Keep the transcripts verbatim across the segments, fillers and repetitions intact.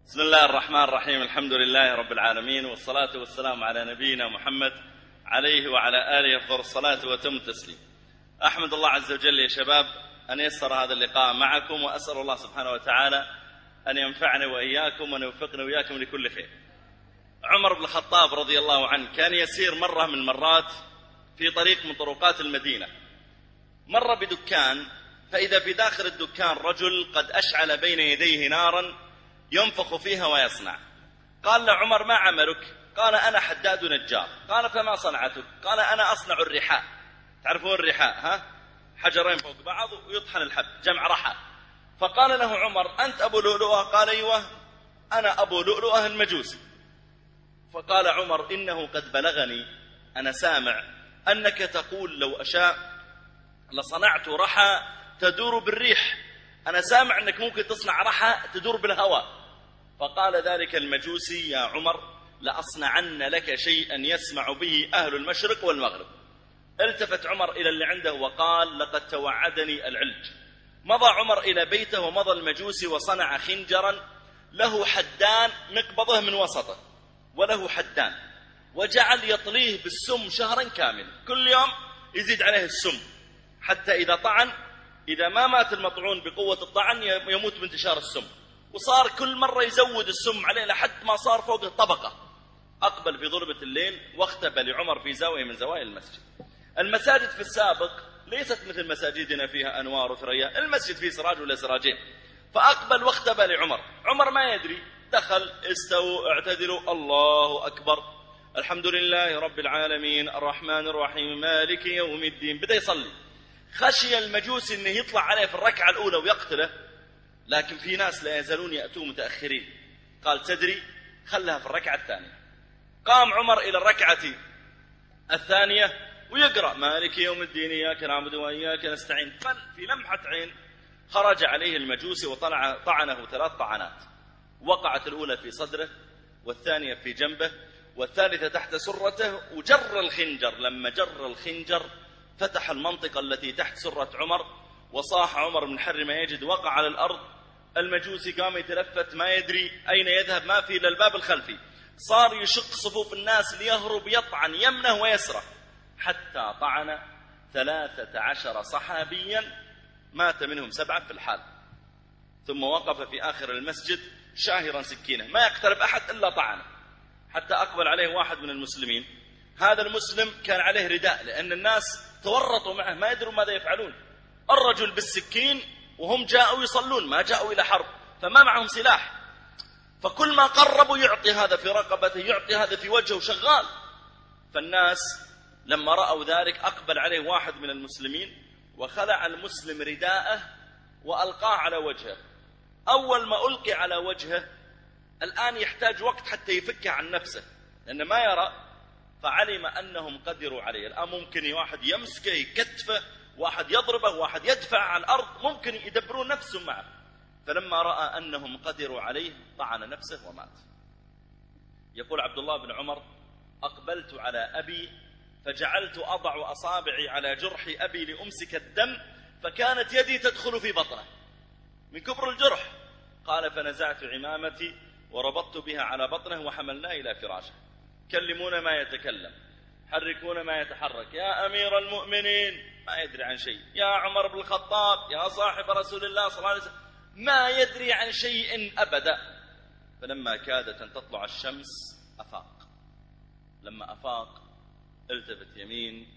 بسم الله الرحمن الرحيم. الحمد لله رب العالمين، والصلاة والسلام على نبينا محمد عليه وعلى آله أفضل الصلاة وتم التسليم. أحمد الله عز وجل يا شباب أن يسر هذا اللقاء معكم، وأسأل الله سبحانه وتعالى أن ينفعنا وإياكم وأن يوفقنا وإياكم لكل خير. عمر بن الخطاب رضي الله عنه كان يسير مرة من المرات في طريق من طرقات المدينة، مر بدكان، فإذا في داخل الدكان رجل قد أشعل بين يديه نارا ينفخ فيها ويصنع. قال له عمر: ما عملك؟ قال: أنا حداد نجار. قال: فما صنعتك؟ قال: أنا أصنع الرحاء. تعرفون الرحاء؟ ها؟ حجرين فوق بعض ويطحن الحب، جمع رحى. فقال له عمر: أنت أبو لؤلؤة؟ قال: أيوة أنا أبو لؤلؤة المجوسي. فقال عمر: إنه قد بلغني، أنا سامع أنك تقول لو أشاء لصنعت رحى تدور بالريح. أنا سامع أنك ممكن تصنع رحى تدور بالهواء. فقال ذلك المجوسي: يا عمر لأصنعن لك شيئا يسمع به أهل المشرق والمغرب. التفت عمر إلى اللي عنده وقال: لقد توعدني العلج. مضى عمر إلى بيته، ومضى المجوسي وصنع خنجرا له حدان مقبضه من وسطه وله حدان، وجعل يطليه بالسم شهرا كاملا، كل يوم يزيد عليه السم حتى إذا طعن، إذا ما مات المطعون بقوة الطعن يموت بانتشار السم. وصار كل مرة يزود السم عليه لحد ما صار فوق الطبقة. أقبل في ظلمة الليل واختبى لعمر في زاوية من زوايا المسجد. المساجد في السابق ليست مثل مساجدنا فيها أنوار وثريا، المسجد فيه سراج ولا سراجين. فأقبل واختبى لعمر. عمر ما يدري، دخل: استووا اعتدلوا، الله أكبر، الحمد لله رب العالمين الرحمن الرحيم مالك يوم الدين. بدأ يصلي. خشي المجوسي أنه يطلع عليه في الركعة الأولى ويقتله، لكن في ناس لا يزالون يأتون متأخرين. قال: تدري، خلها في الركعة الثانية. قام عمر إلى الركعة الثانية ويقرأ مالك يوم الدين إياك نعبد وإياك نستعين. في لمحة عين خرج عليه المجوسي وطلع طعنه ثلاث طعنات، وقعت الأولى في صدره، والثانية في جنبه، والثالثة تحت سرته، وجر الخنجر. لما جر الخنجر فتح المنطقة التي تحت سرة عمر، وصاح عمر من حر ما يجد، وقع على الأرض. المجوسي قام يتلفت ما يدري أين يذهب، ما في إلا الباب الخلفي. صار يشق صفوف الناس ليهرب، يطعن يمنه ويسره، حتى طعن ثلاثة عشر صحابيا، مات منهم سبعة في الحال. ثم وقف في آخر المسجد شاهرا سكينه، ما يقترب أحد إلا طعنه، حتى أقبل عليه واحد من المسلمين. هذا المسلم كان عليه رداء، لأن الناس تورطوا معه ما يدروا ماذا يفعلون. الرجل بالسكين وهم جاءوا يصلون، ما جاءوا إلى حرب، فما معهم سلاح. فكل ما قربوا يعطي هذا في رقبته، يعطي هذا في وجهه، شغال. فالناس لما رأوا ذلك أقبل عليه واحد من المسلمين وخلع المسلم رداءه وألقاه على وجهه. أول ما ألقي على وجهه الآن يحتاج وقت حتى يفكه عن نفسه، لأنه ما يرى. فعلم أنهم قدروا عليه. الآن ممكن واحد يمسكه يكتفه، واحد يضربه، واحد يدفع على الأرض، ممكن يدبرون نفسهم معه. فلما رأى أنهم قدروا عليه طعن نفسه ومات. يقول عبد الله بن عمر: أقبلت على أبي فجعلت أضع أصابعي على جرح أبي لأمسك الدم، فكانت يدي تدخل في بطنه من كبر الجرح. قال: فنزعت عمامتي وربطت بها على بطنه وحملناه إلى فراشه. كلمون ما يتكلم، حركون ما يتحرك. يا أمير المؤمنين، ما يدري عن شيء. يا عمر بن الخطاب، يا صاحب رسول الله صلى الله عليه وسلم، ما يدري عن شيء أبدا. فلما كادت أن تطلع الشمس أفاق. لما أفاق التفت يمين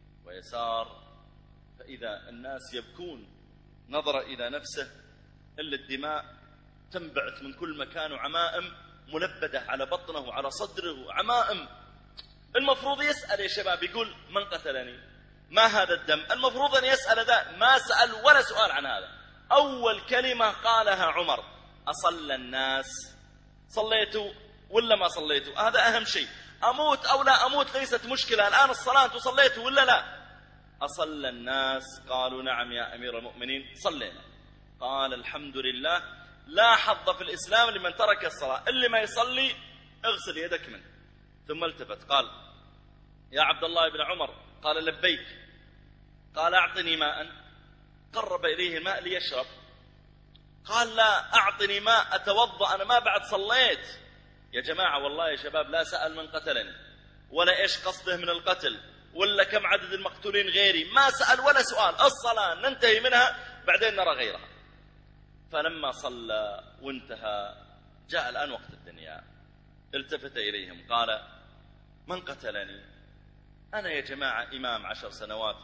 ويسار، فإذا الناس يبكون. نظر إلى نفسه إلا الدماء تنبعث من كل مكان، وعمائم ملبدة على بطنه وعلى صدره، عمائم. المفروض يسأل يا شباب، يقول: من قتلني؟ ما هذا الدم؟ المفروض أن يسأل ذا، ما سأل ولا سؤال عن هذا. أول كلمة قالها عمر: أصلى الناس؟ صليتوا ولا ما صليتوا؟ هذا أهم شيء. أموت أو لا أموت ليست مشكلة، الآن الصلاة أنتوا صليتوا ولا لا؟ أصلى الناس؟ قالوا: نعم يا أمير المؤمنين صلينا. قال: الحمد لله، لا حظ في الإسلام لمن ترك الصلاة، اللي ما يصلي اغسل يدك منه. ثم التفت قال: يا عبد الله بن عمر. قال: لبيك. قال: أعطني ماء. قرب إليه الماء ليشرب. قال لا، أعطني ماء أتوضأ، أنا ما بعد صليت. يا جماعة والله يا شباب لا سأل من قتلني ولا إيش قصده من القتل ولا كم عدد المقتولين غيري، ما سأل ولا سؤال، الصلاة ننتهي منها بعدين نرى غيرها. فلما صلى وانتهى جاء الآن وقت الدنيا، التفت إليهم قال من قتلني؟ أنا يا جماعة إمام عشر سنوات،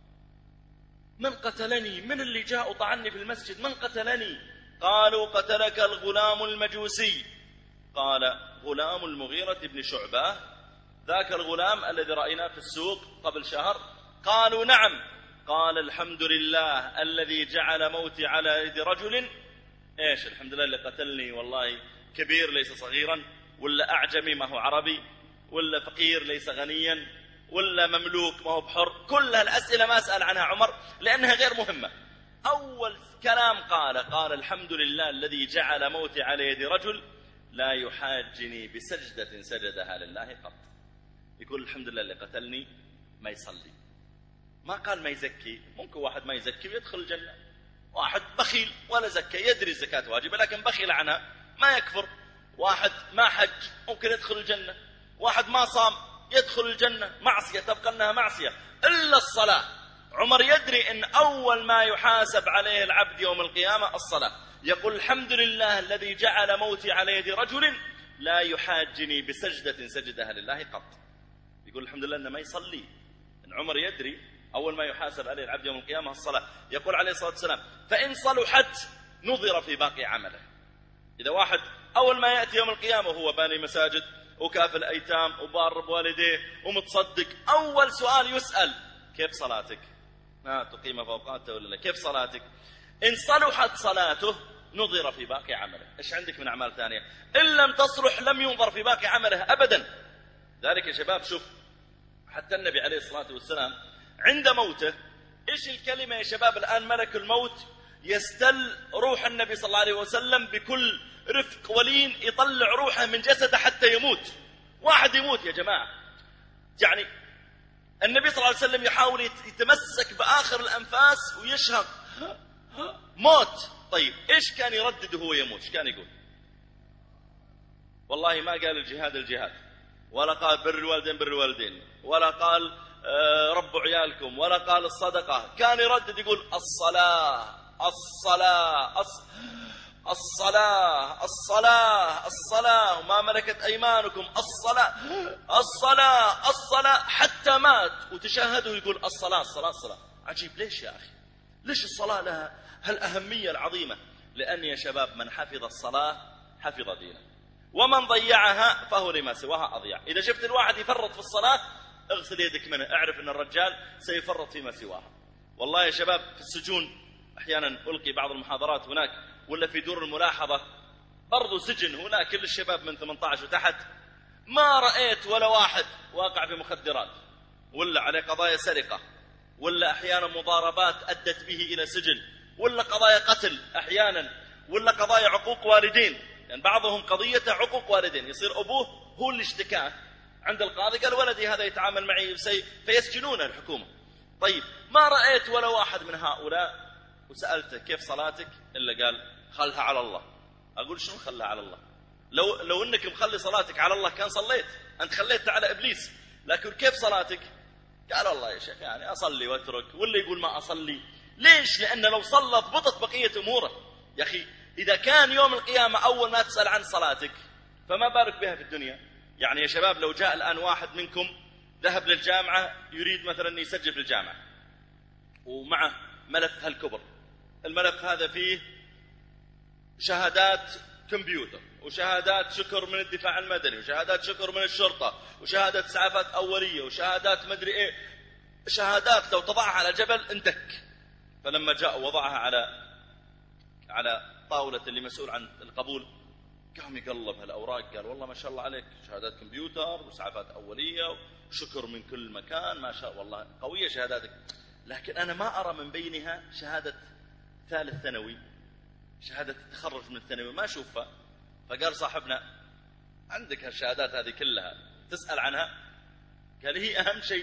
من قتلني؟ من اللي جاء وطعني في المسجد؟ من قتلني؟ قالوا قتلك الغلام المجوسي. قال غلام المغيرة بن شعبة، ذاك الغلام الذي رأيناه في السوق قبل شهر؟ قالوا نعم. قال الحمد لله الذي جعل موتي على يد رجل، ايش الحمد لله اللي قتلني والله كبير ليس صغيرا، ولا أعجمي ما هو عربي، ولا فقير ليس غنيا، ولا مملوك ما هو بحر. كل هالأسئلة ما أسأل عنها عمر لأنها غير مهمة. أول كلام قال قال الحمد لله الذي جعل موتي على يد رجل لا يحاجني بسجدة سجدها لله قط. يقول الحمد لله اللي قتلني ما يصلي، ما قال ما يزكي. ممكن واحد ما يزكي ويدخل الجنة، واحد بخيل ولا زكى، يدري الزكاة واجبة لكن بخيل عنها ما يكفر. واحد ما حج ممكن يدخل الجنة، واحد ما صام يدخل الجنة، معصية تبقى أنها معصية إلا الصلاة. عمر يدري أن أول ما يحاسب عليه العبد يوم القيامة الصلاة. يقول الحمد لله الذي جعل موتي على يد رجل لا يحاجني بسجدة سجدها لله قط. يقول الحمد لله أنه ما يصلي. إن عمر يدري أول ما يحاسب عليه العبد يوم القيامة الصلاة. يقول عليه الصلاة والسلام فإن صلحت نظر في باقي عمله. إذا واحد أول ما يأتي يوم القيامة وهو باني مساجد وكافل أيتام وبار بوالديه ومتصدق، أول سؤال يسأل كيف صلاتك؟ ما تقيم فوقاته ولا لا؟ كيف صلاتك؟ إن صلحت صلاته نظر في باقي عمله. إيش عندك من أعمال ثانية؟ إن لم تصلح لم ينظر في باقي عمله أبدا. ذلك يا شباب شوف حتى النبي عليه الصلاة والسلام عند موته إيش الكلمة يا شباب؟ الآن ملك الموت يستل روح النبي صلى الله عليه وسلم بكل رفق ولين، يطلع روحه من جسده حتى يموت. واحد يموت يا جماعة، يعني النبي صلى الله عليه وسلم يحاول يتمسك بآخر الأنفاس ويشهق موت. طيب إيش كان يردد وهو يموت؟ إيش كان يقول؟ والله ما قال الجهاد الجهاد، ولا قال بر الوالدين بر الوالدين، ولا قال آه رب عيالكم، ولا قال الصدقة. كان يردد يقول الصلاة الصلاة الص... الصلاة الصلاة الصلاة وما ملكت أيمانكم، الصلاة الصلاة الصلاة، حتى مات وتشهده يقول الصلاة الصلاة الصلاة. عجيب، ليش يا أخي؟ ليش الصلاة لها هالأهمية العظيمة؟ لأن يا شباب من حفظ الصلاة حفظ دينه، ومن ضيعها فهو لما سواها أضيع. إذا شفت الواحد يفرط في الصلاة اغسل يدك منه، اعرف أن الرجال سيفرط فيما سواها. والله يا شباب في السجون أحيانا ألقي بعض المحاضرات هناك، ولا في دور الملاحظة برضو سجن هناك كل الشباب من ثمانية عشر وتحت، ما رأيت ولا واحد واقع في مخدرات ولا عليه قضايا سرقة، ولا أحيانا مضاربات أدت به إلى سجن، ولا قضايا قتل أحيانا، ولا قضايا عقوق والدين. يعني بعضهم قضيته عقوق والدين، يصير أبوه هو اللي اشتكاه عند القاضي، قال ولدي هذا يتعامل معي بسيء، فيسجنونه الحكومة. طيب ما رأيت ولا واحد من هؤلاء وسألته كيف صلاتك إلا قال خلها على الله. أقول شنو خلها على الله؟ لو لو إنك مخلي صلاتك على الله كان صليت، أنت خليتها على إبليس. لكن كيف صلاتك؟ قال والله يا شيخ يعني أصلي وأترك، ولا يقول ما أصلي. ليش؟ لأن لو صلى ضبطت بقية أموره. يا أخي إذا كان يوم القيامة أول ما تسأل عن صلاتك فما بالك بها في الدنيا. يعني يا شباب لو جاء الآن واحد منكم ذهب للجامعة يريد مثلا يسجل في الجامعة ومعه ملف هالكبر، الملف هذا فيه شهادات كمبيوتر وشهادات شكر من الدفاع المدني وشهادات شكر من الشرطة وشهادات إسعافات أولية وشهادات مدري إيه، شهادات لو تضعها على جبل اندك. فلما جاء وضعها على على طاولة اللي مسؤول عن القبول قام يقلب هالأوراق، قال والله ما شاء الله عليك، شهادات كمبيوتر وإسعافات أولية وشكر من كل مكان، ما شاء والله قوية شهاداتك، لكن أنا ما أرى من بينها شهادة ثالث ثانوي، شهادة التخرج من الثانوي ما أشوفها. فقال صاحبنا عندك هالشهادات هذه كلها تسأل عنها؟ قال هي أهم شيء.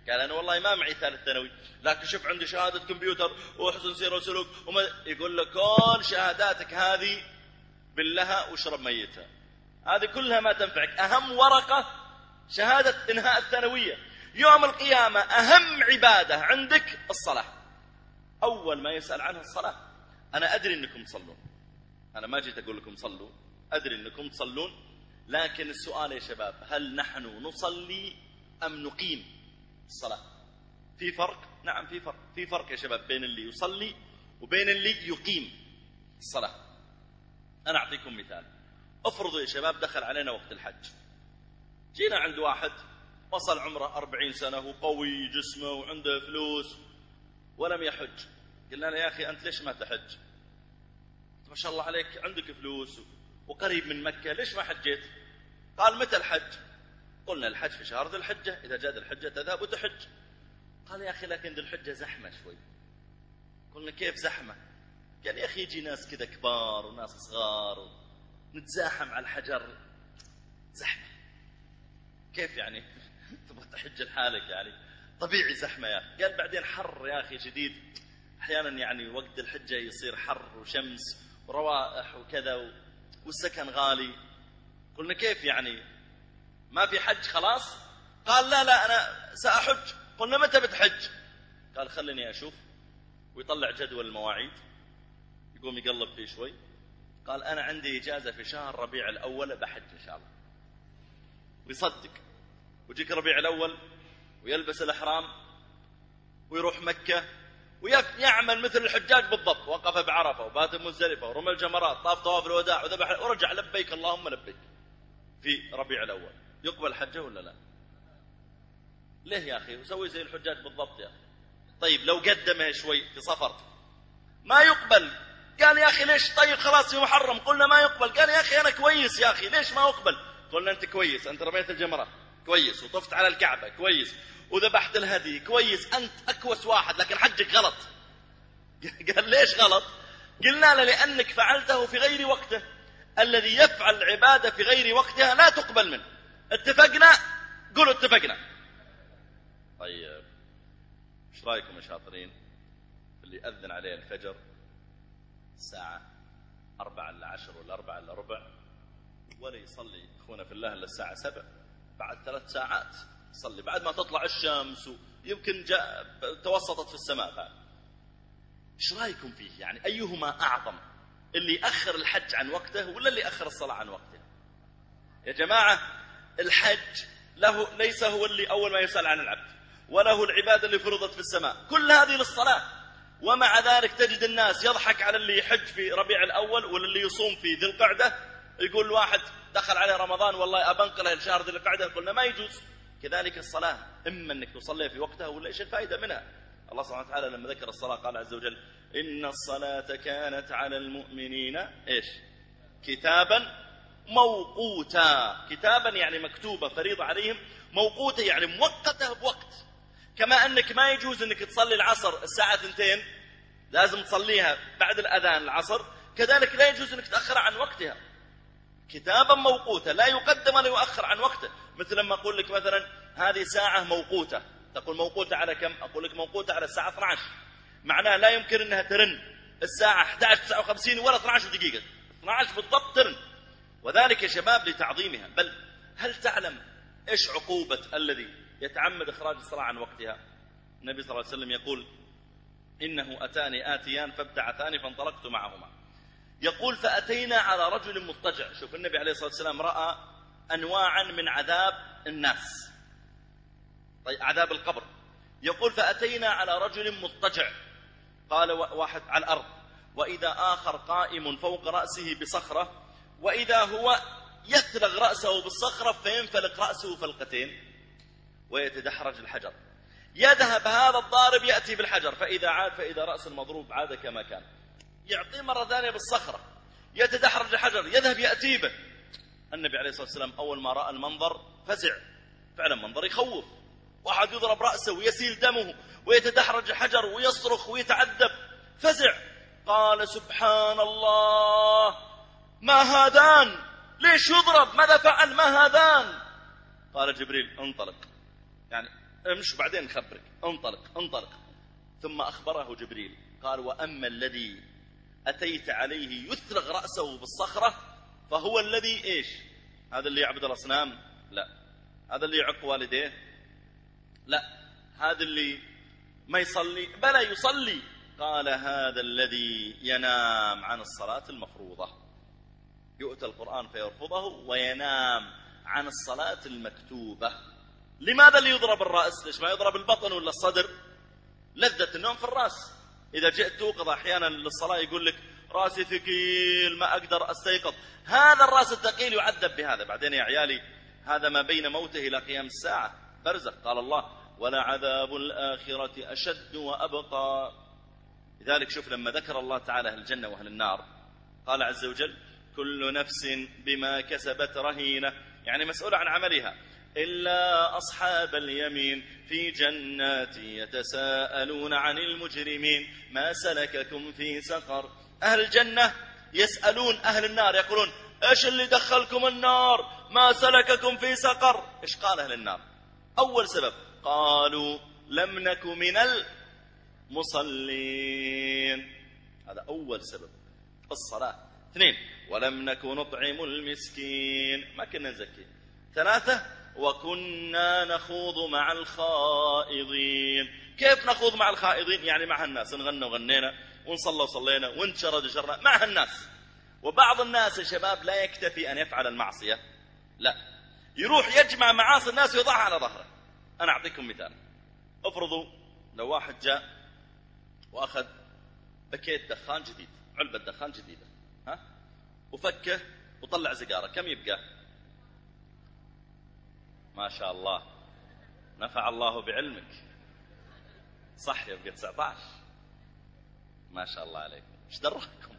قال أنا والله ما معي ثالث ثانوي، لكن شوف عندي شهادة كمبيوتر وحسن سيرة وسلوك وما... يقول لك كل شهاداتك هذه باللها واشرب ميتها، هذه كلها ما تنفعك. أهم ورقة شهادة إنهاء الثانوية. يوم القيامة أهم عبادة عندك الصلاة، أول ما يسأل عنها الصلاة. أنا أدري أنكم تصلون، أنا ما جيت أقول لكم صلوا، أدري أنكم تصلون، لكن السؤال يا شباب هل نحن نصلي أم نقيم الصلاة؟ في فرق؟ نعم في فرق، في فرق يا شباب بين اللي يصلي وبين اللي يقيم الصلاة. أنا أعطيكم مثال. افرضوا يا شباب دخل علينا وقت الحج، جينا عند واحد وصل عمره أربعين سنة وقوي جسمه وعنده فلوس ولم يحج، قلنا له يا أخي أنت ليش ما تحج؟ ما شاء الله عليك عندك فلوس وقريب من مكة، ليش ما حجيت؟ قال متى الحج؟ قلنا الحج في شهر ذي الحجة، إذا جاء ذي الحجة تذهب وتحج. قال يا أخي لكن ذي الحجة زحمة شوي. قلنا كيف زحمة؟ قال يا أخي يجي ناس كذا كبار وناس صغار ونتزاحم على الحجر، زحمة. كيف يعني تبغى تحج لحالك؟ يعني طبيعي زحمة يا أخي. قال بعدين حر يا أخي شديد، أحيانا يعني وقت الحجة يصير حر وشمس وروائح وكذا والسكن غالي. قلنا كيف يعني ما في حج خلاص؟ قال لا لا أنا سأحج. قلنا متى بتحج؟ قال خلني أشوف، ويطلع جدول المواعيد يقوم يقلب فيه شوي. قال أنا عندي إجازة في شهر ربيع الأول بحج إن شاء الله. ويصدق ويجيك ربيع الأول ويلبس الإحرام ويروح مكة ويعمل مثل الحجاج بالضبط، وقف بعرفة وبات مزدلفة ورمى الجمرات، طاف طواف الوداع وذبح ورجع لبيك اللهم لبيك في ربيع الأول. يقبل حجه ولا لا؟ ليه يا أخي؟ وسوي زي الحجاج بالضبط يا أخي. طيب لو قدمه شوي في صفر ما يقبل. قال يا أخي ليش؟ طيب خلاص في محرم. قلنا ما يقبل. قال يا أخي أنا كويس يا أخي ليش ما أقبل؟ قلنا أنت كويس، أنت رميت الجمرة كويس وطفت على الكعبة كويس وذبحت الهدي كويس، أنت أكوس واحد، لكن حجك غلط. قال ليش غلط؟ قلنا له لأنك فعلته في غير وقته. الذي يفعل العبادة في غير وقتها لا تقبل منه. اتفقنا؟ قولوا اتفقنا. طيب ايش رايكم يا شاطرين اللي أذن عليه الفجر الساعة أربعة إلا عشر ولا أربعة إلا ربع ولا يصلي أخونا في الله إلا الساعة سبع، بعد ثلاث ساعات يصلي بعد ما تطلع الشمس ويمكن جاء توسطت في السماء بعد. ايش رايكم فيه؟ يعني أيهما أعظم، اللي يأخر الحج عن وقته ولا اللي يأخر الصلاة عن وقته؟ يا جماعة الحج له ليس هو اللي أول ما يسأل عن العبد، وله العبادة اللي فرضت في السماء، كل هذه للصلاة. ومع ذلك تجد الناس يضحك على اللي يحج في ربيع الأول ولا اللي يصوم في ذي القعدة. يقول واحد دخل عليه رمضان والله أبنقله الشهر ذي القعدة، قلنا ما يجوز. كذلك الصلاة إما أنك تصلي في وقتها ولا إيش الفائدة منها؟ الله سبحانه وتعالى لما ذكر الصلاة قال عز وجل إن الصلاة كانت على المؤمنين إيش؟ كتابا موقوتا. كتابا يعني مكتوبة فريضة عليهم، موقوتة يعني موقتة بوقت. كما أنك ما يجوز أنك تصلي العصر الساعة اثنتين، لازم تصليها بعد الأذان العصر، كذلك لا يجوز أنك تأخر عن وقتها. كتابا موقوتا لا يقدم ولا يؤخر عن وقته. مثل لما أقول لك مثلا هذه ساعة موقوتة، تقول موقوتة على كم؟ أقول لك موقوتة على الساعة اثنتي عشرة. معناه لا يمكن أنها ترن الساعة أحد عشر تسعة وخمسين ولا اثنتي عشرة دقيقة، اثنتي عشرة بالضبط ترن. وذلك يا شباب لتعظيمها. بل هل تعلم إيش عقوبة الذي يتعمد إخراج الصلاة عن وقتها؟ النبي صلى الله عليه وسلم يقول إنه أتاني آتيان فابتعثاني فانطلقت معهما. يقول فأتينا على رجل مضطجع. شوف النبي عليه الصلاة والسلام رأى أنواعا من عذاب الناس، طيب عذاب القبر. يقول فأتينا على رجل مضطجع، قال واحد على الأرض، وإذا آخر قائم فوق رأسه بصخرة، وإذا هو يثلغ رأسه بالصخرة فينفلق رأسه فلقتين ويتدحرج الحجر. يذهب هذا الضارب يأتي بالحجر، فإذا عاد فإذا رأس المضروب عاد كما كان. يعطيه مرة ثانية بالصخرة، يتدحرج الحجر، يذهب يأتي به. النبي عليه الصلاة والسلام أول ما رأى المنظر فزع، فعلا منظر يخوف. واحد يضرب رأسه ويسيل دمه ويتدحرج الحجر ويصرخ ويتعذب، فزع. قال سبحان الله ما هذان؟ ليش يضرب؟ ماذا فعل؟ ما هذان؟ قال جبريل انطلق، يعني امش وبعدين نخبرك، انطلق انطلق. ثم أخبره جبريل قال: وأما الذي أتيت عليه يثلغ رأسه بالصخرة فهو الذي إيش؟ هذا اللي يعبد الأصنام؟ لا. هذا اللي يعق والديه؟ لا. هذا اللي ما يصلي؟ بلى يصلي. قال: هذا الذي ينام عن الصلاة المفروضة، يؤتى القرآن فيرفضه وينام عن الصلاة المكتوبة. لماذا اللي يضرب الرأس؟ ليش ما يضرب البطن ولا الصدر؟ لذة النوم في الرأس. إذا جئت توقظ أحيانا للصلاة يقول لك رأسي ثقيل ما أقدر أستيقظ، هذا الرأس الثقيل يعذب بهذا. بعدين يا عيالي هذا ما بين موته إلى قيام الساعة برزخ. قال الله: ولعذاب الآخرة أشد وأبقى. لذلك شوف لما ذكر الله تعالى أهل الجنة وأهل النار قال عز وجل: كل نفس بما كسبت رهينة، يعني مسؤولة عن عملها، إلا أصحاب اليمين في جنات يتساءلون عن المجرمين ما سلككم في سقر. أهل الجنة يسألون أهل النار يقولون: إيش اللي دخلكم النار؟ ما سلككم في سقر؟ إيش قال أهل النار؟ أول سبب قالوا: لم نك من المصلين. هذا أول سبب، الصلاة. اثنين: ولم نك نطعم المسكين، ما كنا نزكي. ثلاثة: وكنا نخوض مع الخائضين. كيف نخوض مع الخائضين؟ يعني مع الناس، نغنى وغنينا ونصلى وصلينا ونشرد وشرنا مع الناس. وبعض الناس يا شباب لا يكتفي أن يفعل المعصية، لا، يروح يجمع معاصي الناس ويضعها على ظهره. أنا أعطيكم مثال. افرضوا لو واحد جاء وأخذ بكيت دخان جديد، علبة دخان جديدة، ها، وفكه وطلع سيجارة، كم يبقى؟ ما شاء الله، نفع الله بعلمك، صح، يبقى تسعة عشر. ما شاء الله عليكم، ايش دراكم؟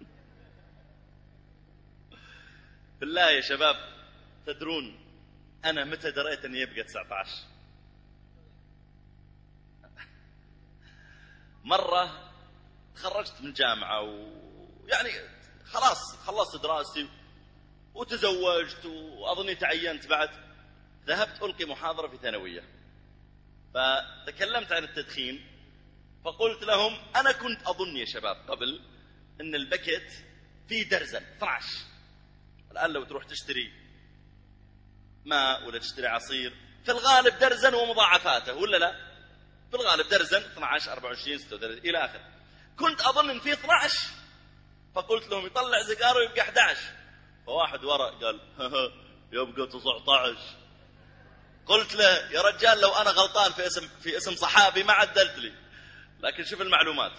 بالله يا شباب تدرون أنا متى دريت أن يبقى تسعة عشر؟ مرة تخرجت من جامعة ويعني خلاص خلصت دراستي وتزوجت وأظني تعينت بعد. ذهبت ألقي محاضرة في ثانوية، فتكلمت عن التدخين، فقلت لهم أنا كنت أظن يا شباب قبل أن البكت فيه درزن اثني عشر. الآن لو تروح تشتري ماء ولا تشتري عصير في الغالب درزن ومضاعفاته، ولا لا؟ في الغالب درزن اثني عشر أربعة وعشرين ستة وثلاثين إلى آخر. كنت أظن أن فيه اثني عشر، فقلت لهم يطلع سيجارة ويبقى أحد عشر. فواحد وراء قال يبقى تسعة عشر. قلت له يا رجال لو أنا غلطان في اسم في اسم صحابي ما عدلت لي، لكن شوف المعلومات.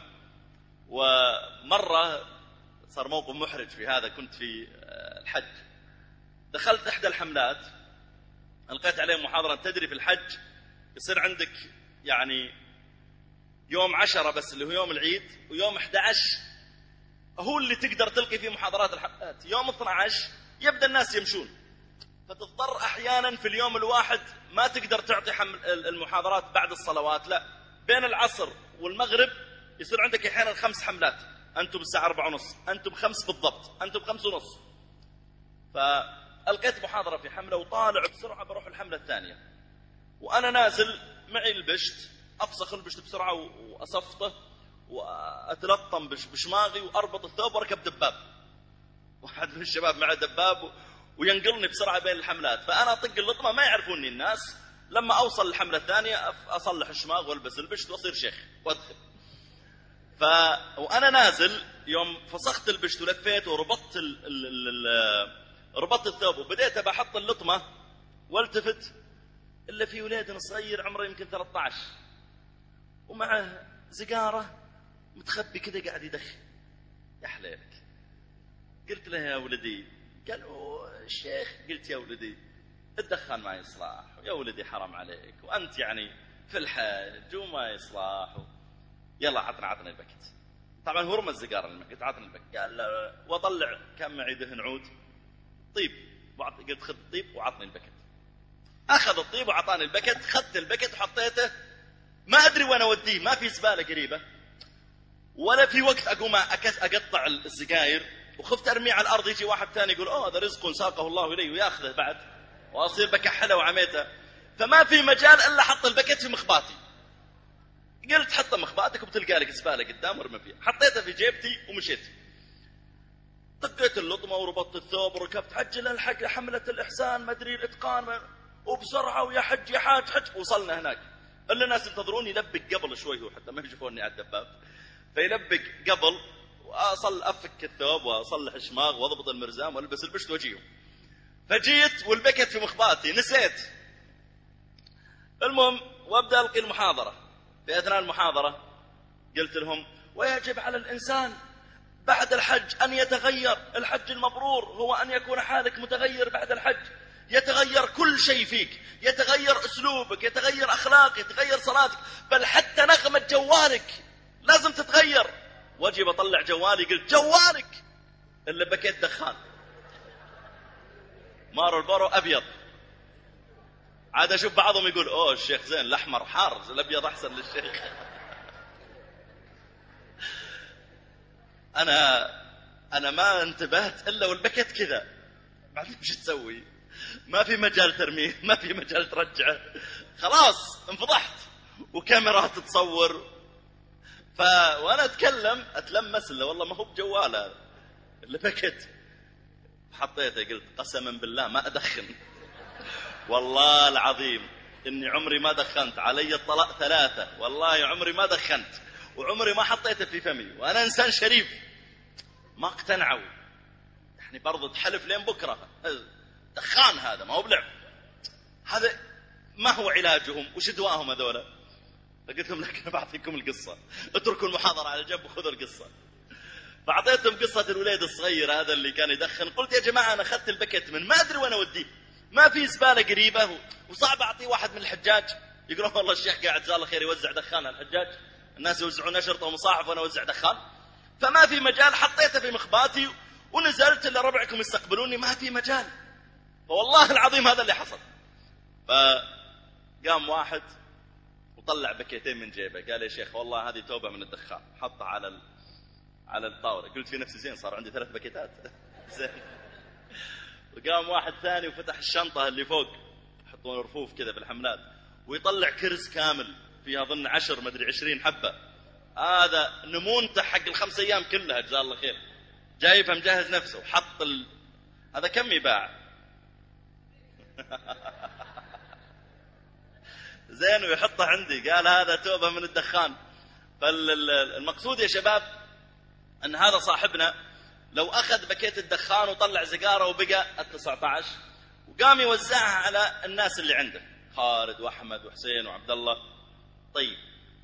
ومرة صار موقف محرج في هذا، كنت في الحج، دخلت إحدى الحملات ألقيت عليهم محاضرة. تدري في الحج يصير عندك يعني يوم عشرة بس اللي هو يوم العيد، ويوم أحد عشر هو اللي تقدر تلقي فيه محاضرات الحملات. يوم اثني عشر يبدأ الناس يمشون، فتضطر أحيانا في اليوم الواحد ما تقدر تعطي المحاضرات بعد الصلوات، لا، بين العصر والمغرب يصير عندك أحيانا خمس حملات، أنتم الساعة أربعة ونص، أنتم خمس بالضبط، أنتم خمس ونص. فألقيت محاضرة في حملة وطالع بسرعة بروح الحملة الثانية، وأنا نازل معي البشت، أفسخ البشت بسرعة وأصفته وأتلطم بشماغي وأربط الثوب وأركب دباب. واحد من الشباب معه دباب وينقلني بسرعة بين الحملات، فأنا أطق اللطمة ما يعرفوني الناس. لما أوصل الحملة الثانية أصلح الشماغ والبس البشت وأصير شيخ وأدخل. ف... وأنا نازل يوم فسخت البشت ولفيت وربطت ال... ال... ال... ربطت الثوب وبديت بحط اللطمة، والتفت إلا في ولاد صغير عمره يمكن ثلاثة عشر ومعه سيجارة متخبي كذا قاعد يدخن. يا حليلك. قلت له يا ولدي، قال الشيخ، قلت يا ولدي الدخان ما يصلح، يا ولدي حرام عليك، وأنت يعني في الحج وما يصلح، يلا عطنا عطنا البكت. طبعا هو رمى السيجارة المكت، عطنا البكت. قال لا، وطلع كان معي دهن عود طيب، قلت خذ الطيب وعطني البكت. أخذ الطيب وعطاني البكت، خذت البكت وحطيته، ما أدري وين أوديه، ما في زبالة قريبة ولا في وقت أقوم أقطع السجاير، وخفت أرميه على الأرض يجي واحد ثاني يقول أوه هذا رزق ساقه الله إليه ويأخذه بعد، وأصير بكحله وعميته. فما في مجال إلا حط البكت في مخباتي. قلت حط مخباتك وبتلقى لك زبالة قدام ورمي فيها. حطيتها في جيبتي ومشيت. طقيت اللطمة وربطت الثوب وركبت حج للحق حملة الإحسان ما أدري الإتقان وبسرعة ويا حج يا حاج حج. وصلنا هناك إلا الناس ينتظرون يلبك قبل شوي هو حتى ما يشوفوني على الدباب فيلبك قبل وأصل أفك الثوب وأصلح الشماغ وأضبط المرزام وألبس البشت وأجيهم. فجيت والبكت في مخباتي نسيت. المهم وأبدأ ألقي المحاضرة. في أثناء المحاضرة قلت لهم ويجب على الإنسان بعد الحج أن يتغير. الحج المبرور هو أن يكون حالك متغير بعد الحج. يتغير كل شيء فيك، يتغير أسلوبك، يتغير أخلاقك، يتغير صلاتك، بل حتى نغمة جوالك لازم تتغير. واجي بطلع جوالي قلت جوالك اللي بكيت دخان. مارو البارو أبيض. عاد أشوف بعضهم يقول أوه الشيخ زين الأحمر حار الأبيض أحسن للشيخ. أنا أنا ما انتبهت إلا والبكت كذا. بعدين وش تسوي؟ ما في مجال ترميه، ما في مجال ترجعه، خلاص انفضحت وكاميرات تصور. ف وأنا أتكلم أتلمس له والله ما هو بجوال هذا اللي بكت. حطيته قلت قسما بالله ما أدخن. والله العظيم إني عمري ما دخنت. علي الطلاق ثلاثة والله عمري ما دخنت وعمري ما حطيته في فمي وأنا إنسان شريف. ما اقتنعوا يعني برضو تحلف لين بكرة دخان هذا ما هو بلعب. هذا ما هو علاجهم وش دواهم هذولا؟ فقلت لهم لكن بعطيكم القصة اتركوا المحاضرة على جنب وخذوا القصة. فأعطيتهم قصة الوليد الصغير هذا اللي كان يدخن. قلت يا جماعة أنا أخذت البكت من ما أدري وين أوديه. ما في زبالة قريبة وصعب أعطيه واحد من الحجاج يقولون والله الشيخ قاعد جزاه الله خير يوزع دخان على الحجاج. الناس يوزعون أشرطة ومصاحف وأنا أوزع دخان. فما في مجال. حطيته في مخباتي ونزلت إلا ربعكم يستقبلوني. ما في مجال. فوالله العظيم هذا اللي حصل. فقام واحد وطلع بكيتين من جيبه قال يا شيخ والله هذه توبة من الدخان. حطها على ال... على الطاولة. قلت في نفسي زين صار عندي ثلاث بكيتات زين. وقام واحد ثاني وفتح الشنطة اللي فوق يحطون رفوف كذا في الحملات ويطلع كرز كامل فيها ظن عشر مدري عشرين حبة. هذا نمونته حق الخمس أيام كلها جزاه الله خير. جايبها مجهز نفسه وحط ال... هذا كم يباع زين ويحطه عندي. قال هذا توبة من الدخان. فالمقصود يا شباب أن هذا صاحبنا لو أخذ بكيت الدخان وطلع زقارة وبقى التسعة عشر وقام يوزعها على الناس اللي عنده خالد وأحمد وحسين وعبد الله. طيب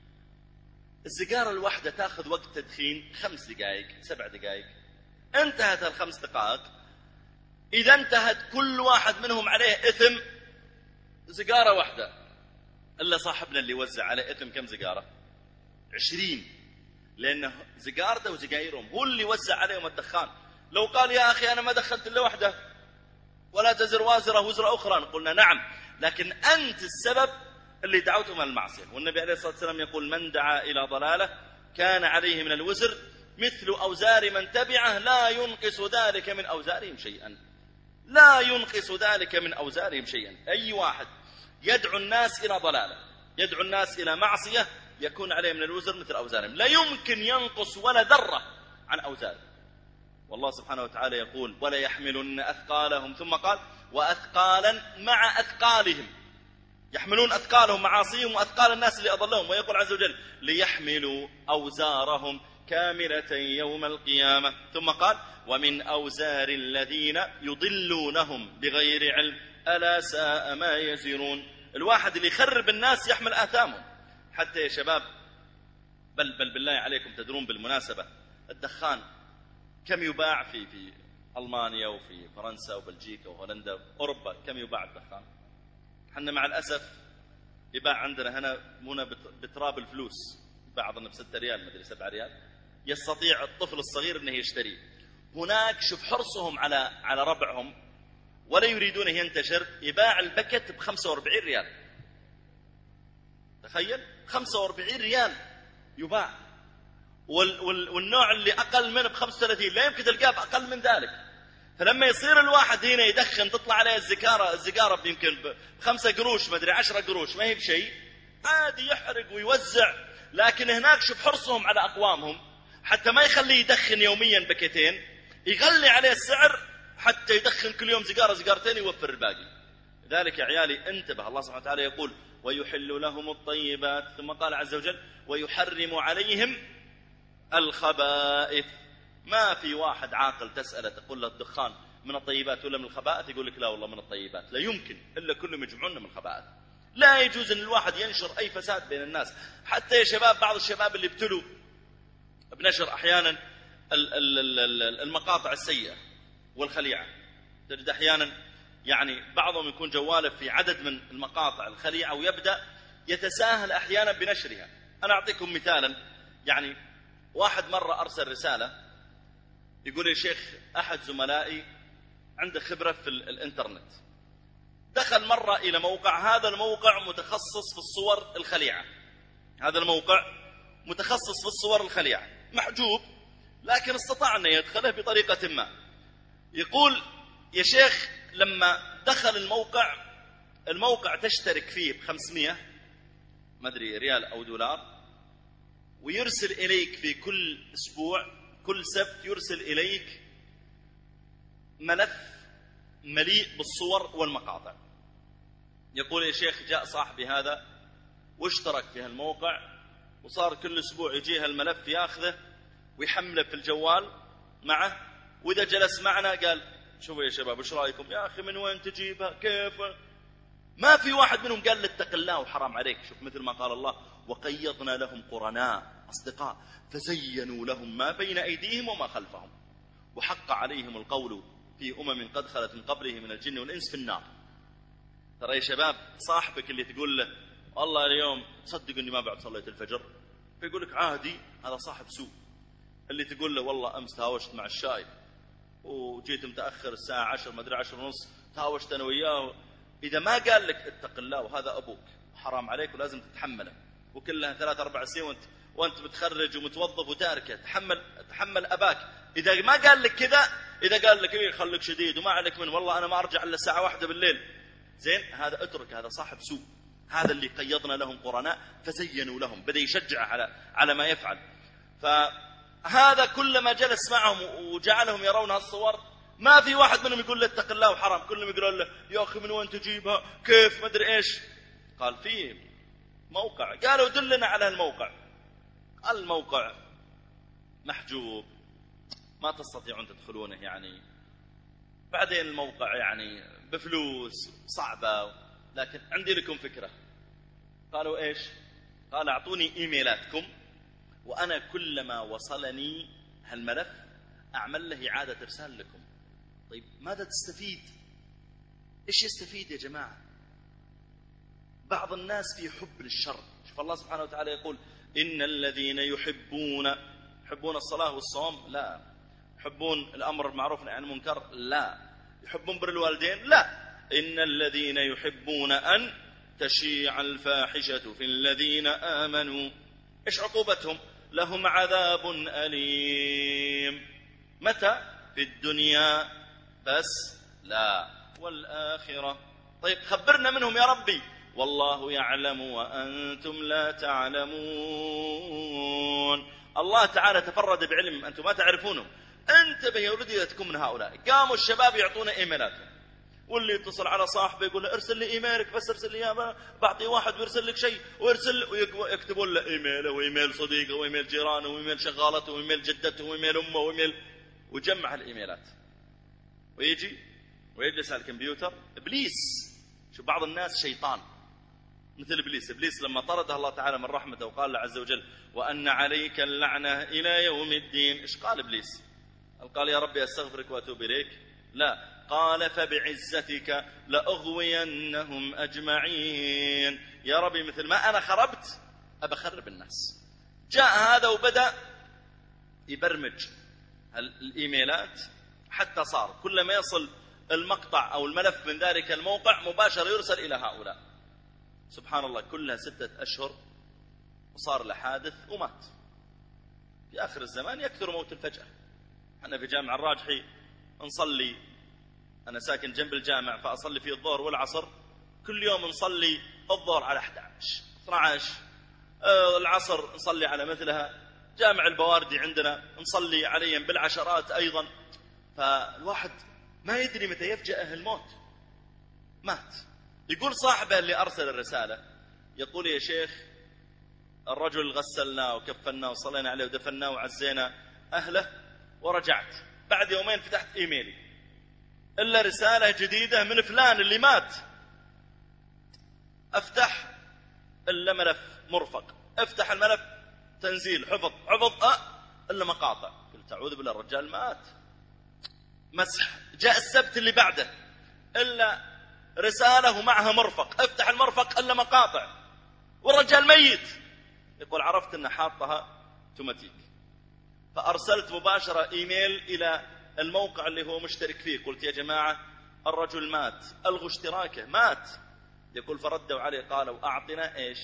الزقارة الواحدة تأخذ وقت تدخين خمس دقائق سبع دقائق. انتهت الخمس دقائق. إذا انتهت كل واحد منهم عليه إثم زقارة واحدة. إلا صاحبنا اللي وزع عليه إثم كم زقارة؟ عشرين. لأنه زقارته وزقايرهم هو اللي وزع عليهم الدخان. لو قال يا أخي أنا ما دخلت إلا واحدة ولا تزر وازرة وزر أخرى قلنا نعم لكن أنت السبب اللي دعوتهم على المعصية. والنبي عليه الصلاة والسلام يقول من دعا إلى ضلالة كان عليه من الوزر مثل أوزار من تبعه لا ينقص ذلك من أوزارهم شيئا. لا ينقص ذلك من أوزارهم شيئا. أي واحد يدعو الناس إلى ضلالة يدعو الناس إلى معصية يكون عليه من الوزر مثل أوزارهم. لا يمكن ينقص ولا ذرة عن أوزارهم. والله سبحانه وتعالى يقول ولا يحملن أثقالهم ثم قال وأثقالا مع أثقالهم. يحملون أثقالهم معاصيهم وأثقال الناس اللي أضلهم. ويقول عز وجل ليحملوا أوزارهم كاملة يوم القيامة. ثم قال ومن أوزار الذين يضلونهم بغير علم ألا ساء ما يزرون. الواحد اللي يخرب الناس يحمل آثامهم. حتى يا شباب بل بل بالله عليكم تدرون بالمناسبة الدخان كم يباع في في ألمانيا وفي فرنسا وبلجيكا وهولندا أوروبا؟ كم يباع الدخان؟ حنا مع الأسف يباع عندنا هنا هنا بتراب الفلوس. يباع أظن بستة ريال مدري سبعة ريال. يستطيع الطفل الصغير أنه يشتريه. هناك شوف حرصهم على على ربعهم ولا يريدونه ينتشر. يباع البكت بخمسة وأربعين ريال. تخيل خمسة وأربعين ريال يباع. وال وال والنوع اللي أقل منه بخمسة وثلاثين لا يمكن تلقاه بأقل من ذلك. فلما يصير الواحد هنا يدخن تطلع عليه الزكارة الزكارة يمكن بخمسة قروش ما أدري عشرة قروش ما هي بشيء، عادي يحرق ويوزع. لكن هناك شوف حرصهم على أقوامهم حتى ما يخليه يدخن يوميا بكتين، يغلي عليه السعر حتى يدخن كل يوم زقارة زقارتين يوفر الباقي. لذلك يا عيالي انتبه، الله سبحانه وتعالى يقول ويحل لهم الطيبات، ثم قال عز وجل ويحرم عليهم الخبائث. ما في واحد عاقل تسأله تقول له الدخان من الطيبات ولا من الخبائث يقول لك لا والله من الطيبات، لا يمكن، إلا كلهم يجمعون من الخبائث. لا يجوز أن الواحد ينشر أي فساد بين الناس. حتى يا شباب بعض الشباب اللي ابتلوا بنشر أحيانا المقاطع السيئة والخليعة، تجد أحيانا يعني بعضهم يكون جواله في عدد من المقاطع الخليعة ويبدأ يتساهل أحيانا بنشرها. أنا أعطيكم مثالا، يعني واحد مرة أرسل رسالة يقول يا شيخ أحد زملائي عنده خبرة في الإنترنت، دخل مرة إلى موقع، هذا الموقع متخصص في الصور الخليعة، هذا الموقع متخصص في الصور الخليعة، محجوب لكن استطاع أن يدخله بطريقة ما. يقول يا شيخ لما دخل الموقع، الموقع تشترك فيه بخمسمائة ما أدري ريال أو دولار، ويرسل إليك في كل أسبوع كل سبت يرسل إليك ملف مليء بالصور والمقاطع. يقول يا شيخ جاء صاحبي هذا واشترك في هالموقع، وصار كل أسبوع يجيه الملف ياخذه ويحمله في الجوال معه، وإذا جلس معنا قال شوفوا يا شباب ايش رايكم؟ يا أخي من وين تجيبها كيف؟ ما في واحد منهم قال لاتق الله وحرام عليك. شوف مثل ما قال الله وقيضنا لهم قرناء أصدقاء فزينوا لهم ما بين أيديهم وما خلفهم وحق عليهم القول في أمم قد خلت من قبلهم من الجن والإنس في النار. ترى يا شباب صاحبك اللي تقول له والله اليوم تصدق أني ما بعد صليت الفجر، فيقول لك عادي، هذا صاحب سوء. اللي تقول له والله أمس تهاوشت مع الشايب وجيت متأخر الساعة عشر ما أدري عشر ونص تهاوشت أنا وياه، إذا ما قال لك اتق الله وهذا أبوك حرام عليك ولازم تتحمله، وكلها ثلاث أربع سنين وانت وانت متخرج ومتوظف وتاركه، تحمل تحمل أباك. إذا ما قال لك كذا، إذا قال لك إيه خليك شديد وما عليك من والله أنا ما أرجع إلا الساعة واحدة بالليل، زين هذا اترك، هذا صاحب سوء. هذا اللي قيضنا لهم قرناء فزينوا لهم، بدأ يشجع على على ما يفعل. فهذا كلما جلس معهم وجعلهم يرون هالصور ما في واحد منهم يقول له اتق الله وحرام، كلهم يقولون له يا أخي من وين تجيبها كيف ما أدري إيش. قال في موقع، قالوا دلنا على الموقع، الموقع محجوب ما تستطيعون تدخلونه، يعني بعدين الموقع يعني بفلوس صعبة، لكن عندي لكم فكرة. قالوا إيش؟ قال أعطوني إيميلاتكم وأنا كلما وصلني هالملف أعمل له إعادة إرسال لكم. طيب ماذا تستفيد؟ إيش يستفيد يا جماعة؟ بعض الناس في حب للشر. شوف الله سبحانه وتعالى يقول إن الذين يحبون يحبون الصلاة والصوم، لا. يحبون الأمر المعروف والنهي عن المنكر، لا. يحبون بر الوالدين، لا. إن الذين يحبون أن تشيع الفاحشة في الذين آمنوا، إيش عقوبتهم؟ لهم عذاب أليم. متى؟ في الدنيا بس، لا والآخرة. طيب خبرنا منهم يا ربي. والله يعلم وأنتم لا تعلمون. الله تعالى تفرد بعلم أنتم ما تعرفونه. انتبه يا ولدي تكون من هؤلاء. قاموا الشباب يعطون إيميلاتهم، واللي يتصل على صاحبه يقول له ارسل لي إيميلك، بس ارسل لي إياه، بعطي واحد ويرسل لك شيء ويرسل، ويكتبون له إيميله وإيميل صديقه وإيميل جيرانه وإيميل شغالته وإيميل جدته وإيميل أمه وإيميل، وجمع الإيميلات ويجي ويجلس على الكمبيوتر. إبليس، شو بعض الناس شيطان مثل إبليس. إبليس لما طرده الله تعالى من رحمته وقال له عز وجل وأن عليك اللعنة إلى يوم الدين، إيش قال إبليس؟ قال يا ربي أستغفرك وأتوب إليك؟ لا، قال فبعزتك لأغوينهم أجمعين. يا ربي مثل ما أنا خربت أبخرب الناس. جاء هذا وبدأ يبرمج الإيميلات حتى صار كل ما يصل المقطع أو الملف من ذلك الموقع مباشرة يرسل إلى هؤلاء. سبحان الله، كلها ستة أشهر وصار له حادث ومات. في آخر الزمان يكثر موت الفجأة. احنا في جامع الراجحي نصلي، أنا ساكن جنب الجامع فأصلي فيه الظهر والعصر، كل يوم نصلي الظهر على أحد عشر اثنا عشر، العصر نصلي على مثلها، جامع البواردي عندنا نصلي عليهم بالعشرات أيضا. فالواحد ما يدري متى يفجأه الموت. مات. يقول صاحبه اللي أرسل الرسالة، يقول يا شيخ الرجل غسلناه وكفناه وصلينا عليه ودفناه وعزينا أهله ورجعت، بعد يومين فتحت إيميلي إلا رسالة جديدة من فلان اللي مات. أفتح إلا ملف مرفق، افتح الملف تنزيل حفظ حفظ أه إلا مقاطع. قلت أعوذ بالله الرجال مات. مسح. جاء السبت اللي بعده إلا رسالة ومعها مرفق، افتح المرفق إلا مقاطع والرجال ميت. يقول عرفت أن حاطها توماتيك، فأرسلت مباشرة إيميل إلى الموقع اللي هو مشترك فيه، قلت يا جماعة الرجل مات، ألغوا اشتراكه، مات. يقول فردوا عليه قالوا أعطنا إيش؟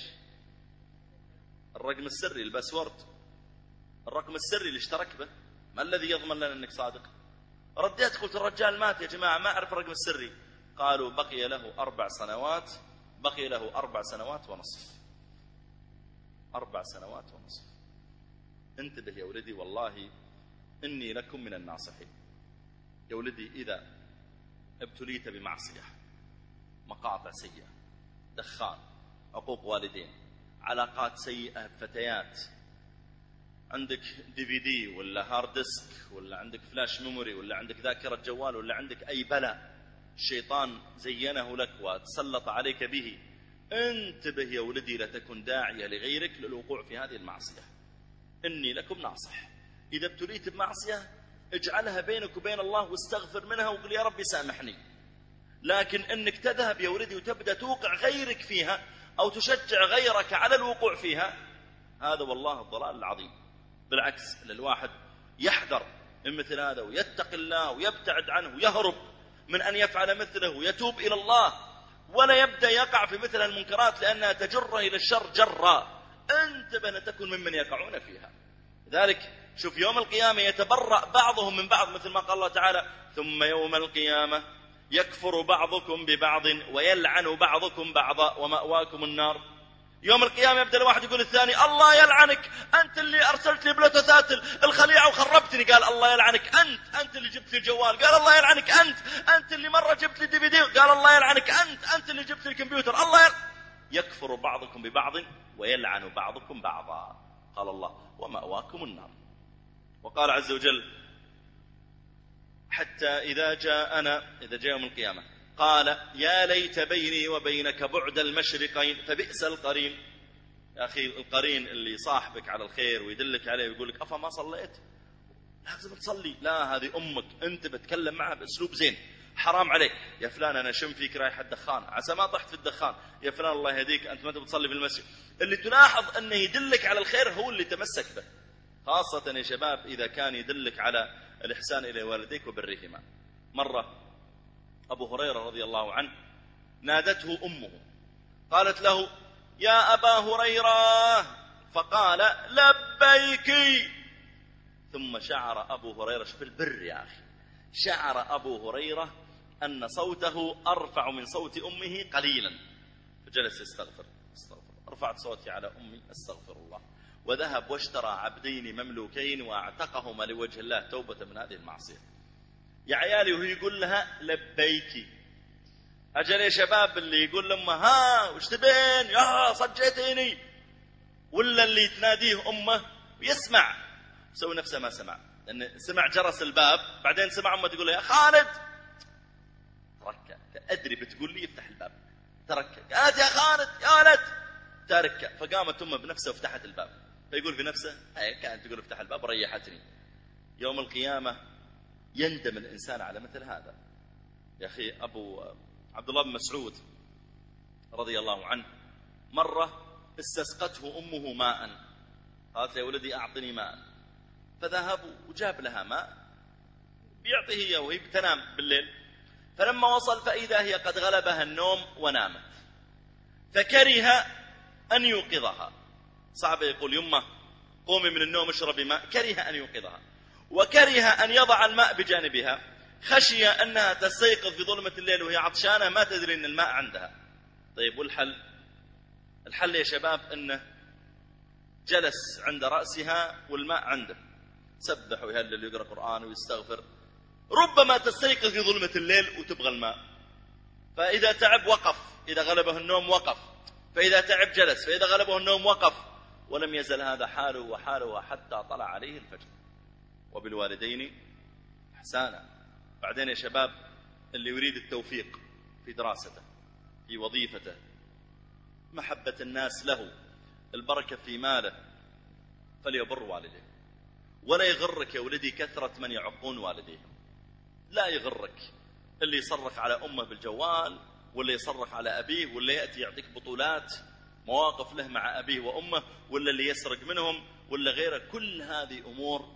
الرقم السري، الباسورد، الرقم السري اللي اشترك به، ما الذي يضمن لنا أنك صادق؟ رديت قلت الرجال مات يا جماعة، ما أعرف الرقم السري. قالوا بقي له أربع سنوات، بقي له أربع سنوات ونصف، أربع سنوات ونصف. انتبه يا ولدي، والله إني لكم من الناصحين. يا ولدي إذا ابتليت بمعصية، مقاطع سيئة، دخان، عقوق والدين، علاقات سيئة بفتيات، عندك دي في دي ولا هارد ديسك ولا عندك فلاش ميموري ولا عندك ذاكرة جوال ولا عندك أي بلاء الشيطان زينه لك وتسلط عليك به، انتبه يا ولدي لا تكن داعية لغيرك للوقوع في هذه المعصية. إني لكم ناصح. إذا ابتليت بمعصية اجعلها بينك وبين الله واستغفر منها وقل يا ربي سامحني. لكن انك تذهب يا ولدي وتبدأ توقع غيرك فيها أو تشجع غيرك على الوقوع فيها، هذا والله الضلال العظيم. بالعكس الواحد يحذر من مثل هذا ويتق الله ويبتعد عنه ويهرب من أن يفعل مثله ويتوب إلى الله، ولا يبدأ يقع في مثل المنكرات لأنها تجره إلى الشر جرا. انتبه أن تكون ممن يقعون فيها. لذلك شوف يوم القيامة يتبرأ بعضهم من بعض، مثل ما قال الله تعالى ثم يوم القيامة يكفر بعضكم ببعض ويلعن بعضكم بعضا ومأواكم النار. يوم القيامة يبدأ الواحد يقول الثاني الله يلعنك، أنت اللي أرسلت لي بلوتوثات الخليعة وخربتني. قال الله يلعنك أنت، أنت اللي جبت لي الجوال. قال الله يلعنك أنت، أنت اللي مرة جبت لي دي في دي. قال الله يلعنك أنت، أنت اللي جبت لي الكمبيوتر. الله يل... يكفر بعضكم ببعض ويلعن بعضكم بعضا. قال الله ومأواكم النار. وقال عز وجل حتى إذا جاءنا، إذا جاء يوم القيامة قال يا ليت بيني وبينك بعد المشرقين فبئس القرين. يا أخي القرين اللي صاحبك على الخير ويدلك عليه ويقول لك أفا ما صليت، لازم تصلي، لا هذه أمك، أنت بتكلم معها بأسلوب زين، حرام عليك يا فلان أنا شم فيك رايحة الدخان، عسى ما طحت في الدخان، يا فلان الله يهديك أنت ما تبتصلي في المسجد. اللي تلاحظ أنه يدلك على الخير هو اللي تمسك به، خاصة يا شباب إذا كان يدلك على الإحسان إلى والديك وبرهما. مرة أبو هريرة رضي الله عنه نادته أمه قالت له يا أبا هريرة، فقال لبيك. ثم شعر أبو هريرة، شوف البر يا أخي، شعر أبو هريرة أن صوته أرفع من صوت أمه قليلا، فجلس يستغفر استغفر رفعت صوتي على أمي أستغفر الله، وذهب واشترى عبدين مملوكين واعتقهما لوجه الله توبة من هذه المعصية. يا عيالي وهو يقول لها لبيكي. أجل يا شباب اللي يقول لما ها وش تبين يا صجيتيني، ولا اللي تناديه أمه ويسمع سوي نفسه ما سمع، لأن سمع جرس الباب بعدين سمع أمه تقول له يا خالد، تركه، أدري بتقول لي افتح الباب، تركه، قالت يا خالد يا ولد، تركه، فقامت أمه بنفسه وفتحت الباب، فيقول في نفسه أي كانت تقول افتح الباب وريحتني. يوم القيامة يندم الإنسان على مثل هذا. يا أخي أبو عبد الله بن مسعود رضي الله عنه مرة استسقته أمه ماء، قالت يا ولدي أعطني ماء، فذهب وجاب لها ماء بيعطيه إياه وهي بتنام بالليل، فلما وصل فإذا هي قد غلبها النوم ونامت، فكره أن يوقظها. صعب يقول يمه قومي من النوم اشربي ماء، كره أن يوقظها وكره أن يضع الماء بجانبها، خشية أنها تستيقظ في ظلمة الليل وهي عطشانة ما تدري أن الماء عندها. طيب والحل؟ الحل يا شباب أنه جلس عند رأسها والماء عنده، سبح ويهلل ويقرأ قرآن ويستغفر. ربما تستيقظ في ظلمة الليل وتبغى الماء، فإذا تعب وقف، إذا غلبه النوم وقف، فإذا تعب جلس، فإذا غلبه النوم وقف، ولم يزل هذا حاله وحاله حتى طلع عليه الفجر. وبالوالدين إحسانا. بعدين يا شباب اللي يريد التوفيق في دراسته، في وظيفته، محبة الناس له، البركة في ماله، فليبر والديه. ولا يغرك يا ولدي كثرة من يعقون والديهم، لا يغرك اللي يصرخ على أمه بالجوال، ولا يصرخ على أبيه، ولا يأتي يعطيك بطولات مواقف له مع أبيه وأمه، ولا اللي يسرق منهم، ولا غيره. كل هذه أمور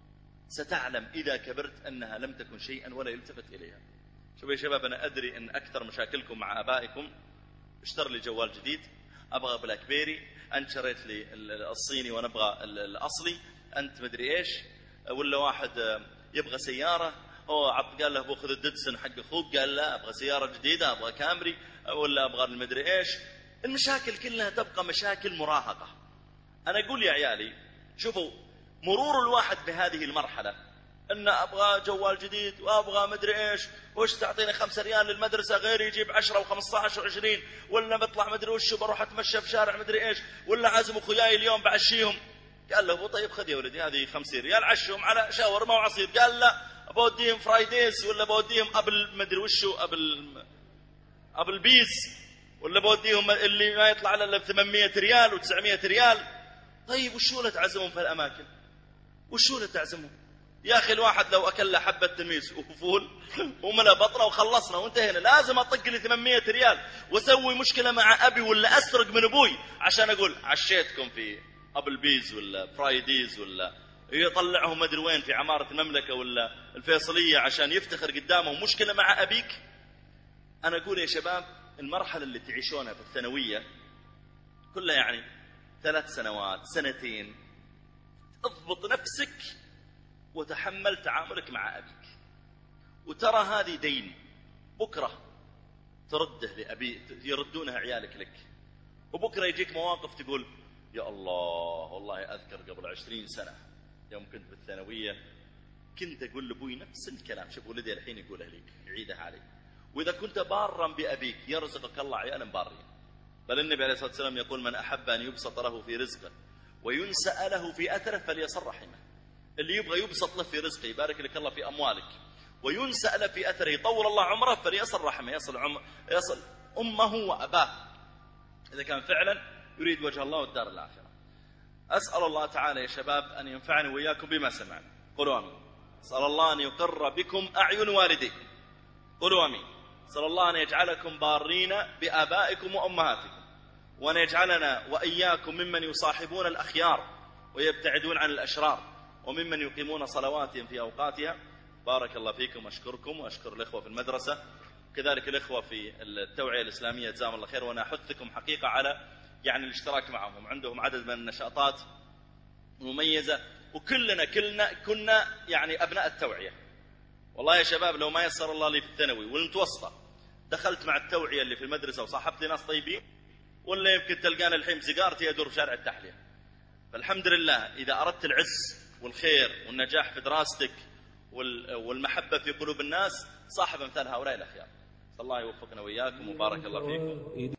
ستعلم إذا كبرت أنها لم تكن شيئا ولا يلتفت إليها. شوفوا يا شباب، أنا أدري أن أكثر مشاكلكم مع آبائكم، اشتر لي جوال جديد، أبغى بلاك بيري، أنت شريت لي الصيني وأنا أبغى الأصلي، أنت مدري إيش. ولا واحد يبغى سيارة، هو عط قال له بأخذ الديدسون حق أخوك، قال لا أبغى سيارة جديدة، أبغى كامري، ولا أبغى المدري إيش. المشاكل كلها تبقى مشاكل مراهقة. أنا أقول يا عيالي شوفوا، مرور الواحد بهذه المرحلة أن أبغى جوال جديد وأبغى مدري إيش، وش تعطيني خمسة ريال للمدرسة، غيري يجيب عشرة وخمسة عشر وعشرين، ولا بطلع مدري وش بروح أتمشى في شارع مدري إيش، ولا عازم أخوياي اليوم بعشيهم. قال له طيب خذ يا ولدي هذه خمسين ريال عشهم على شاورما وعصير. قال لا بوديهم فرايديز، ولا بوديهم قبل مدري وشو، قبل قبل بيز، ولا بوديهم اللي ما يطلع الا ب ثمانمائة ريال وتسعمائة ريال. طيب وشو له تعزمهم في الاماكن؟ وشو له تعزمهم يا اخي؟ الواحد لو اكل له حبه تميس وفول وملا بطنه وخلصنا وانتهينا. لازم اطق لي ثمانمائة ريال واسوي مشكله مع ابي، ولا اسرق من ابوي عشان اقول عشيتكم في ابل بيز ولا فرايديز، ولا يطلعهم مدري وين في عماره المملكه ولا الفيصليه عشان يفتخر قدامهم. مشكله مع ابيك. انا اقول يا شباب المرحله اللي تعيشونها في الثانويه كلها يعني ثلاث سنوات سنتين، اضبط نفسك وتحمل تعاملك مع أبيك، وترى هذه دين بكرة ترده لأبي، يردونها عيالك لك، وبكرة يجيك مواقف تقول يا الله والله أذكر قبل عشرين سنة يوم كنت بالثانوية كنت أقول لأبوي نفس الكلام. شوف ولدي الحين يقولها لي، يعيدها علي. وإذا كنت بارا بأبيك يرزقك الله عيالا بارين. بل النبي عليه الصلاة والسلام يقول من أحب أن يبسط له في رزقه وينسأ له في أثره فليصل رحمه. اللي يبغى يبسط له في رزقه، يبارك لك الله في أموالك، وينسأ له في أثره، يطول الله عمره، فليصل رحمه، يصل عمر يصل أمه وأباه إذا كان فعلا يريد وجه الله والدار الآخرة. أسأل الله تعالى يا شباب أن ينفعني وإياكم بما سمعنا. قولوا آمين. أسأل الله أن يقر بكم أعين والديكم. قولوا آمين. أسأل الله أن يجعلكم بارين بآبائكم وأمهاتكم، وأن يجعلنا وإياكم ممن يصاحبون الأخيار ويبتعدون عن الأشرار، وممن يقيمون صلواتهم في أوقاتها. بارك الله فيكم. أشكركم وأشكر الإخوة في المدرسة، وكذلك الإخوة في التوعية الإسلامية جزاهم الله خير. وأنا أحثكم حقيقة على يعني الاشتراك معهم، عندهم عدد من النشاطات مميزة، وكلنا كلنا كنا يعني أبناء التوعية. والله يا شباب لو ما يسر الله لي في الثانوي والمتوسطة دخلت مع التوعية اللي في المدرسة وصاحبت ناس طيبين، ولا يمكن تلقانا الحين بسيجارتي أدور في شارع التحلية. فالحمد لله إذا أردت العز والخير والنجاح في دراستك والمحبة في قلوب الناس صاحب مثال هؤلاء الأخيار. الله يوفقنا وإياكم وبارك الله فيكم.